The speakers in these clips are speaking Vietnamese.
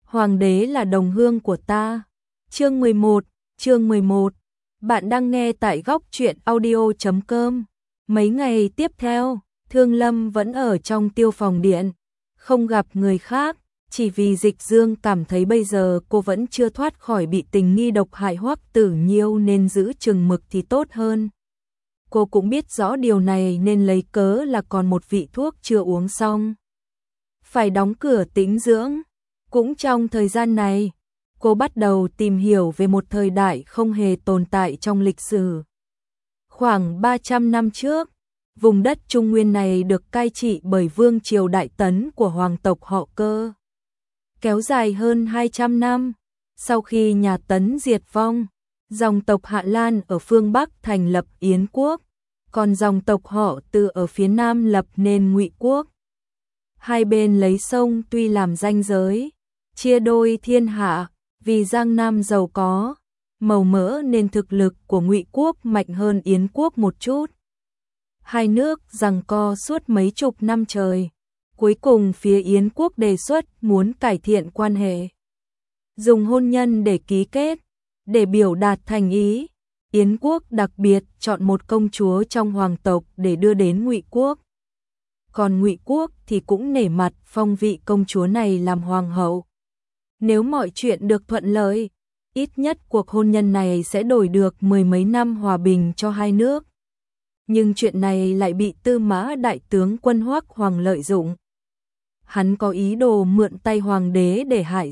Hoàng đế là đồng hương của ta. Chương 11. Bạn đang nghe tại góc truyện audio.com. Mấy ngày tiếp theo, Thương Lâm vẫn ở trong Tiêu Phòng Điện, không gặp người khác, chỉ vì Dịch Dương cảm thấy bây giờ cô vẫn chưa thoát khỏi bị tình nghi độc hại Hoắc Tử Nhiêu nên giữ chừng mực thì tốt hơn. Cô cũng biết rõ điều này nên lấy cớ là còn một vị thuốc chưa uống xong, phải đóng cửa tĩnh dưỡng. Cũng trong thời gian này, cô bắt đầu tìm hiểu về một thời đại không hề tồn tại trong lịch sử. Khoảng 300 năm trước, vùng đất Trung Nguyên này được cai trị bởi vương triều Đại Tấn của hoàng tộc họ Cơ. Kéo dài hơn 200 năm, sau khi nhà Tấn diệt vong, dòng tộc Hạ Lan ở phương Bắc thành lập Yến quốc, còn dòng tộc họ Từ ở phía Nam lập nên Ngụy quốc. Hai bên lấy sông Tuy làm ranh giới, chia đôi thiên hạ, vì Giang Nam giàu có, màu mỡ nên thực lực của Ngụy quốc mạnh hơn Yến quốc một chút. Hai nước giằng co suốt mấy chục năm trời, cuối cùng phía Yến quốc đề xuất muốn cải thiện quan hệ, dùng hôn nhân để ký kết, để biểu đạt thành ý. Yến quốc đặc biệt chọn một công chúa trong hoàng tộc để đưa đến Ngụy quốc. Còn Ngụy quốc thì cũng nể mặt phong vị công chúa này làm hoàng hậu. Nếu mọi chuyện được thuận lợi, ít nhất cuộc hôn nhân này sẽ đổi được mười mấy năm hòa bình cho hai nước. Nhưng chuyện này lại bị Tư Mã đại tướng quân Hoắc Hoàng lợi dụng. Hắn có ý đồ mượn tay hoàng đế để hại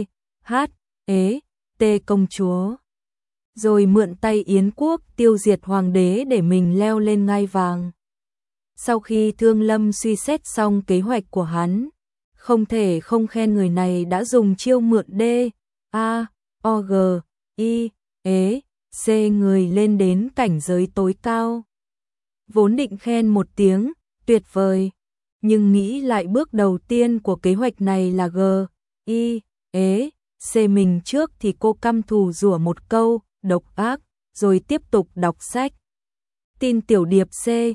T công chúa, rồi mượn tay Yến quốc tiêu diệt hoàng đế để mình leo lên ngai vàng. Sau khi Thương Lâm suy xét xong kế hoạch của hắn, không thể không khen người này đã dùng chiêu mượn người lên đến cảnh giới tối cao. Vốn định khen một tiếng, tuyệt vời, nhưng nghĩ lại bước đầu tiên của kế hoạch này là mình trước thì cô căm thù rủa một câu, độc ác, rồi tiếp tục đọc sách. Tin tiểu điệp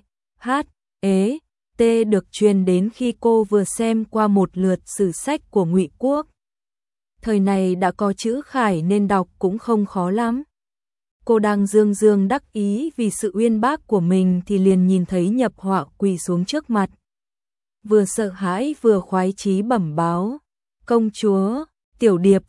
được truyền đến khi cô vừa xem qua một lượt sử sách của Ngụy quốc. Thời này đã có chữ khải nên đọc cũng không khó lắm. Cô đang dương dương đắc ý vì sự uyên bác của mình thì liền nhìn thấy Nhập Họa quỳ xuống trước mặt. Vừa sợ hãi vừa khoái chí bẩm báo, công chúa, tiểu điệp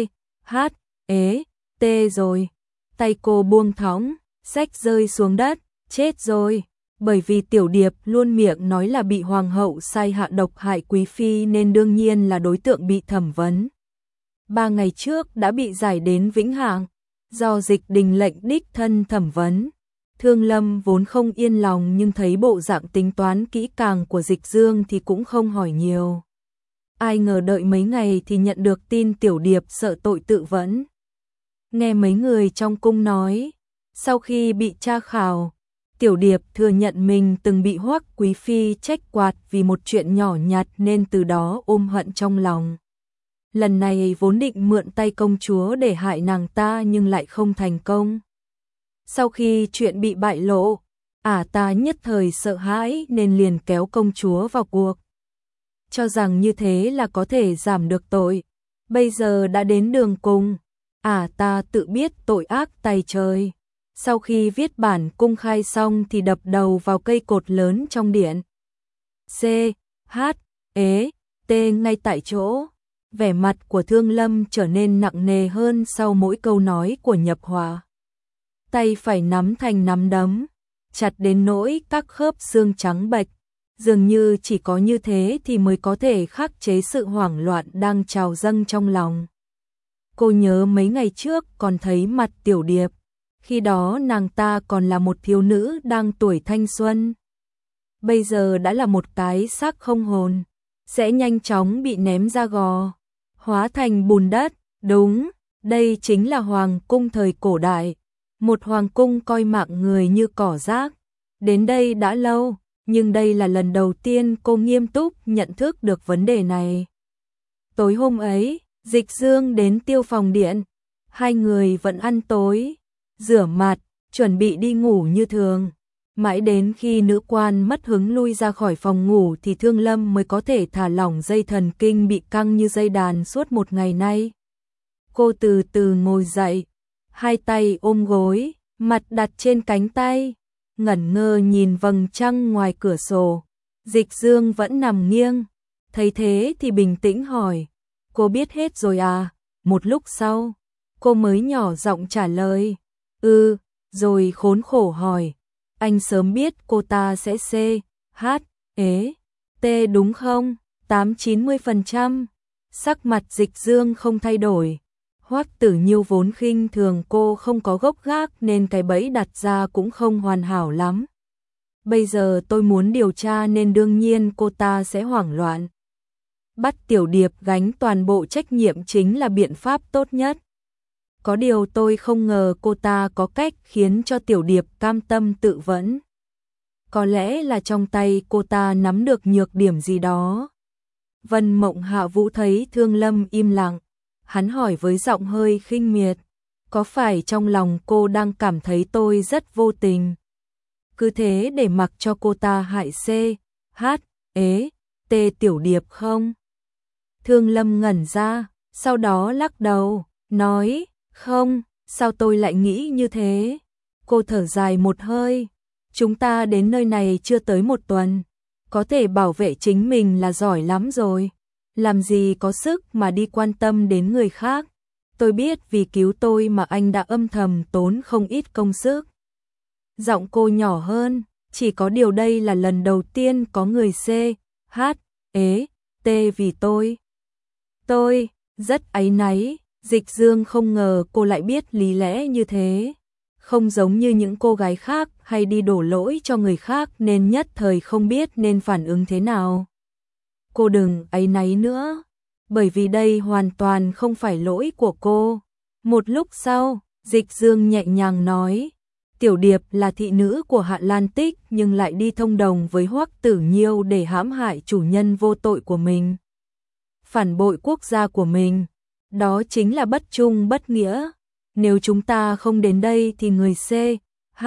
rồi. Tay cô buông thõng, sách rơi xuống đất, chết rồi. Bởi vì tiểu điệp luôn miệng nói là bị hoàng hậu sai hạ độc hại quý phi nên đương nhiên là đối tượng bị thẩm vấn. 3 ngày trước đã bị giải đến Vĩnh Hạng, do Dịch Đình lệnh đích thân thẩm vấn. Thương Lâm vốn không yên lòng nhưng thấy bộ dạng tính toán kỹ càng của Dịch Dương thì cũng không hỏi nhiều. Ai ngờ đợi mấy ngày thì nhận được tin tiểu điệp sợ tội tự vẫn. Nghe mấy người trong cung nói, sau khi bị tra khảo, tiểu điệp thừa nhận mình từng bị Hoắc quý phi trách quạt vì một chuyện nhỏ nhặt nên từ đó ôm hận trong lòng. Lần này vốn định mượn tay công chúa để hại nàng ta nhưng lại không thành công. Sau khi chuyện bị bại lộ, ta nhất thời sợ hãi nên liền kéo công chúa vào cuộc. Cho rằng như thế là có thể giảm được tội. Bây giờ đã đến đường cùng, ta tự biết tội ác tày trời. Sau khi viết bản cung khai xong thì đập đầu vào cây cột lớn trong điện. Ngay tại chỗ. Vẻ mặt của Thương Lâm trở nên nặng nề hơn sau mỗi câu nói của Nhập Họa. Tay phải nắm thành nắm đấm, chặt đến nỗi các khớp xương trắng bệch. Dường như chỉ có như thế thì mới có thể khắc chế sự hoảng loạn đang trào dâng trong lòng. Cô nhớ mấy ngày trước còn thấy mặt tiểu điệp. Khi đó nàng ta còn là một thiếu nữ đang tuổi thanh xuân. Bây giờ đã là một cái xác không hồn, sẽ nhanh chóng bị ném ra gò, hóa thành bùn đất. Đúng, đây chính là hoàng cung thời cổ đại. Một hoàng cung coi mạng người như cỏ rác. Đến đây đã lâu, nhưng đây là lần đầu tiên cô nghiêm túc nhận thức được vấn đề này. Tối hôm ấy, Dịch Dương đến Tiêu Phòng Điện. Hai người vẫn ăn tối, rửa mặt, chuẩn bị đi ngủ như thường. Mãi đến khi nữ quan mất hứng lui ra khỏi phòng ngủ thì Thương Lâm mới có thể thả lỏng dây thần kinh bị căng như dây đàn suốt một ngày nay. Cô từ từ ngồi dậy, hai tay ôm gối, mặt đặt trên cánh tay, ngẩn ngơ nhìn vầng trăng ngoài cửa sổ. Dịch Dương vẫn nằm nghiêng, thấy thế thì bình tĩnh hỏi, cô biết hết rồi à? Một lúc sau, cô mới nhỏ giọng trả lời, rồi khốn khổ hỏi, anh sớm biết cô ta sẽ C, H, T đúng không? 80-90%. Sắc mặt Dịch Dương không thay đổi. Hoắc Tử Nhiêu vốn khinh thường cô không có gốc gác nên cái bẫy đặt ra cũng không hoàn hảo lắm. Bây giờ tôi muốn điều tra nên đương nhiên cô ta sẽ hoảng loạn. Bắt Tiểu Điệp gánh toàn bộ trách nhiệm chính là biện pháp tốt nhất. Có điều tôi không ngờ cô ta có cách khiến cho Tiểu Điệp cam tâm tự vẫn. Có lẽ là trong tay cô ta nắm được nhược điểm gì đó. Vân Mộng Hạ Vũ thấy Thương Lâm im lặng, hắn hỏi với giọng hơi khinh miệt, có phải trong lòng cô đang cảm thấy tôi rất vô tình? Cứ thế để mặc cho cô ta hại C, H, T Tiểu Điệp không? Thương Lâm ngẩn ra, sau đó lắc đầu, nói, không, sao tôi lại nghĩ như thế? Cô thở dài một hơi, chúng ta đến nơi này chưa tới một tuần, có thể bảo vệ chính mình là giỏi lắm rồi. Làm gì có sức mà đi quan tâm đến người khác. Tôi biết vì cứu tôi mà anh đã âm thầm tốn không ít công sức. Giọng cô nhỏ hơn, chỉ có điều đây là lần đầu tiên có người C, H, T vì tôi. Tôi rất áy náy. Dịch Dương không ngờ cô lại biết lý lẽ như thế. Không giống như những cô gái khác hay đi đổ lỗi cho người khác nên nhất thời không biết nên phản ứng thế nào. Cô đừng áy náy nữa, bởi vì đây hoàn toàn không phải lỗi của cô. Một lúc sau, Dịch Dương nhẹ nhàng nói, Tiểu Điệp là thị nữ của Hạ Lan Tích nhưng lại đi thông đồng với Hoắc Tử Nhiêu để hãm hại chủ nhân vô tội của mình. Phản bội quốc gia của mình, đó chính là bất trung bất nghĩa. Nếu chúng ta không đến đây thì người C, H,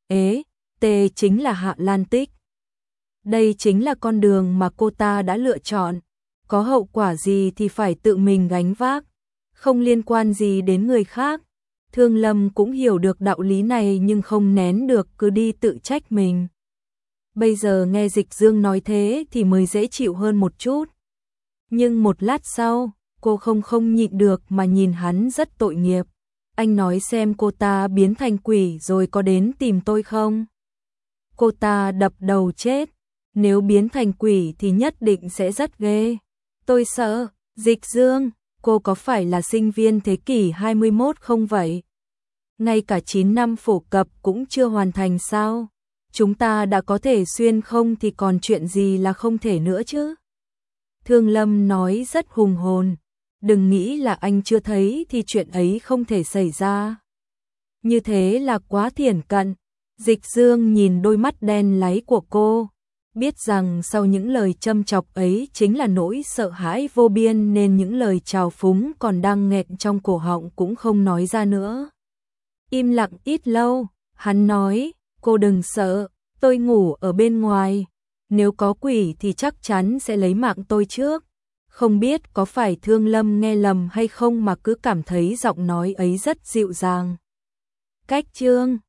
T chính là Hạ Lan Tích. Đây chính là con đường mà cô ta đã lựa chọn. Có hậu quả gì thì phải tự mình gánh vác, không liên quan gì đến người khác. Thương Lâm cũng hiểu được đạo lý này nhưng không nén được cứ đi tự trách mình. Bây giờ nghe Dịch Dương nói thế thì mới dễ chịu hơn một chút. Nhưng một lát sau, cô không nhịn được mà nhìn hắn rất tội nghiệp. Anh nói xem cô ta biến thành quỷ rồi có đến tìm tôi không? Cô ta đập đầu chết. Nếu biến thành quỷ thì nhất định sẽ rất ghê. Tôi sợ. Dịch Dương, cô có phải là sinh viên thế kỷ 21 không vậy? Ngay cả 9 năm phổ cập cũng chưa hoàn thành sao? Chúng ta đã có thể xuyên không thì còn chuyện gì là không thể nữa chứ? Thương Lâm nói rất hùng hồn. Đừng nghĩ là anh chưa thấy thì chuyện ấy không thể xảy ra. Như thế là quá thiển cận. Dịch Dương nhìn đôi mắt đen láy của cô. Biết rằng sau những lời châm chọc ấy chính là nỗi sợ hãi vô biên nên những lời trào phúng còn đang nghẹn trong cổ họng cũng không nói ra nữa. Im lặng ít lâu, hắn nói, cô đừng sợ, tôi ngủ ở bên ngoài. Nếu có quỷ thì chắc chắn sẽ lấy mạng tôi trước. Không biết có phải Thương Lâm nghe lầm hay không mà cứ cảm thấy giọng nói ấy rất dịu dàng. Cách chương